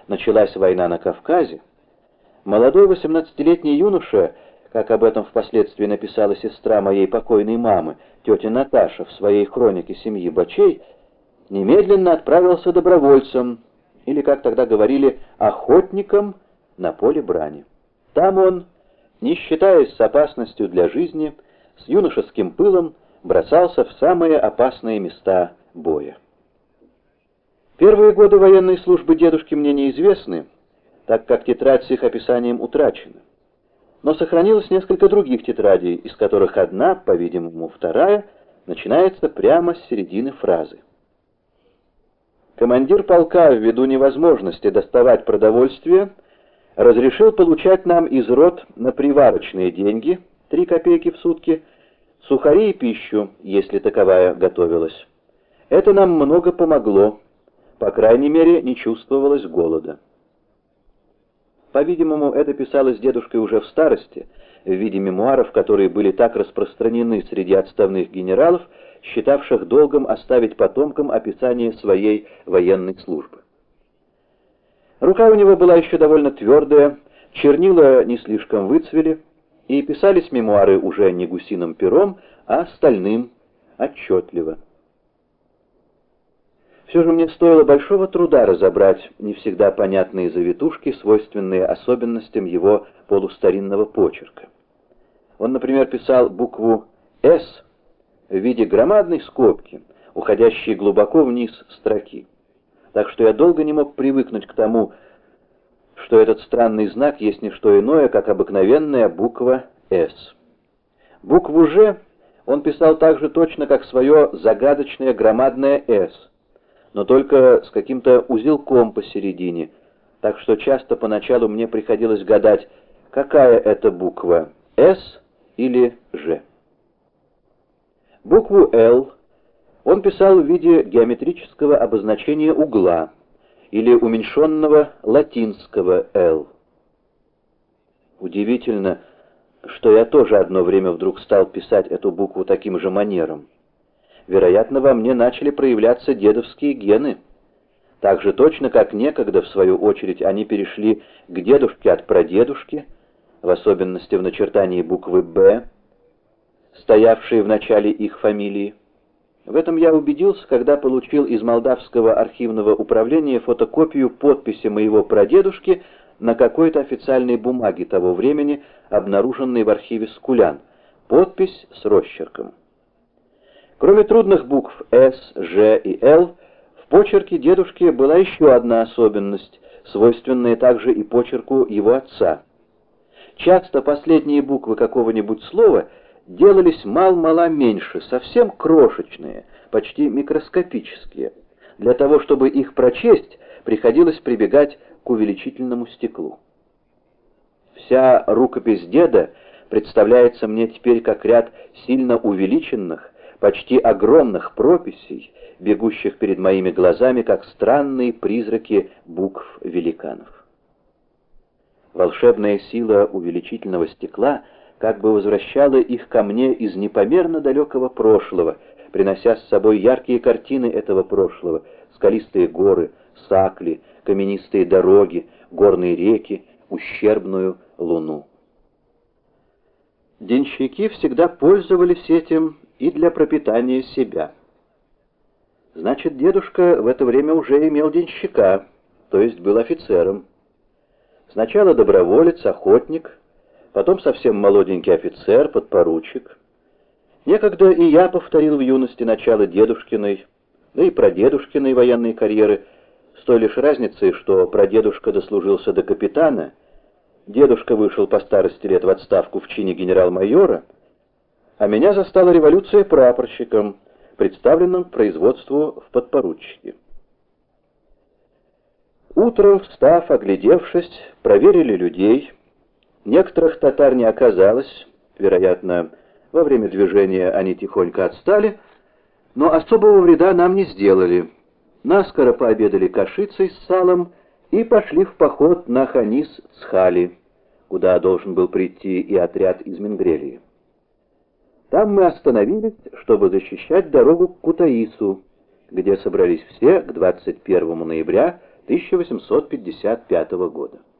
началась война на Кавказе, молодой 18-летний юноша, как об этом впоследствии написала сестра моей покойной мамы, тетя Наташа, в своей хронике семьи Бачей, немедленно отправился добровольцем, или, как тогда говорили, охотником на поле брани. Там он, не считаясь с опасностью для жизни, с юношеским пылом бросался в самые опасные места боя. Первые годы военной службы дедушки мне неизвестны, так как тетрадь с их описанием утрачена. Но сохранилось несколько других тетрадей, из которых одна, по-видимому, вторая, начинается прямо с середины фразы. Командир полка, ввиду невозможности доставать продовольствие, разрешил получать нам из рот на приварочные деньги, 3 копейки в сутки, сухари и пищу, если таковая готовилась. Это нам много помогло, по крайней мере, не чувствовалось голода. По-видимому, это писалось дедушкой уже в старости, в виде мемуаров, которые были так распространены среди отставных генералов, считавших долгом оставить потомкам описание своей военной службы. Рука у него была еще довольно твердая, чернила не слишком выцвели, и писались мемуары уже не гусиным пером, а стальным, отчетливо. Все же мне стоило большого труда разобрать не всегда понятные завитушки, свойственные особенностям его полустаринного почерка. Он, например, писал букву «С» в виде громадной скобки, уходящей глубоко вниз строки. Так что я долго не мог привыкнуть к тому, что этот странный знак есть не что иное, как обыкновенная буква «С». Букву «Ж» он писал так же точно, как свое загадочное громадное «С», но только с каким-то узелком посередине, так что часто поначалу мне приходилось гадать, какая это буква, «С» или «Ж». Букву «Л» он писал в виде геометрического обозначения угла или уменьшенного латинского «Л». Удивительно, что я тоже одно время вдруг стал писать эту букву таким же манером. Вероятно, во мне начали проявляться дедовские гены. Так же точно, как некогда, в свою очередь, они перешли к дедушке от прадедушки, в особенности в начертании буквы «Б», стоявшей в начале их фамилии. В этом я убедился, когда получил из Молдавского архивного управления фотокопию подписи моего прадедушки на какой-то официальной бумаге того времени, обнаруженной в архиве Скулян. Подпись с росчерком. Кроме трудных букв «С», «Ж» и «Л», в почерке дедушки была еще одна особенность, свойственная также и почерку его отца. Часто последние буквы какого-нибудь слова делались мал-мала меньше, совсем крошечные, почти микроскопические. Для того, чтобы их прочесть, приходилось прибегать к увеличительному стеклу. Вся рукопись деда представляется мне теперь как ряд сильно увеличенных, почти огромных прописей, бегущих перед моими глазами, как странные призраки букв великанов. Волшебная сила увеличительного стекла как бы возвращала их ко мне из непомерно далекого прошлого, принося с собой яркие картины этого прошлого: скалистые горы, сакли, каменистые дороги, горные реки, ущербную луну. Денщики всегда пользовались этим и для пропитания себя. Значит, дедушка в это время уже имел денщика, то есть был офицером. Сначала доброволец, охотник, потом совсем молоденький офицер, подпоручик. Некогда и я повторил в юности начало дедушкиной, да и прадедушкиной военной карьеры, с той лишь разницей, что прадедушка дослужился до капитана, дедушка вышел по старости лет в отставку в чине генерал-майора, а меня застала революция прапорщиком, представленным к производству в подпоручике. Утром, встав, оглядевшись, проверили людей. Некоторых татар не оказалось, вероятно, во время движения они тихонько отстали, но особого вреда нам не сделали. Наскоро пообедали кашицей с салом и пошли в поход на Ханис-Цхали, куда должен был прийти и отряд из Менгрелии. Там мы остановились, чтобы защищать дорогу к Кутаису, где собрались все к 21 ноября 1855 года.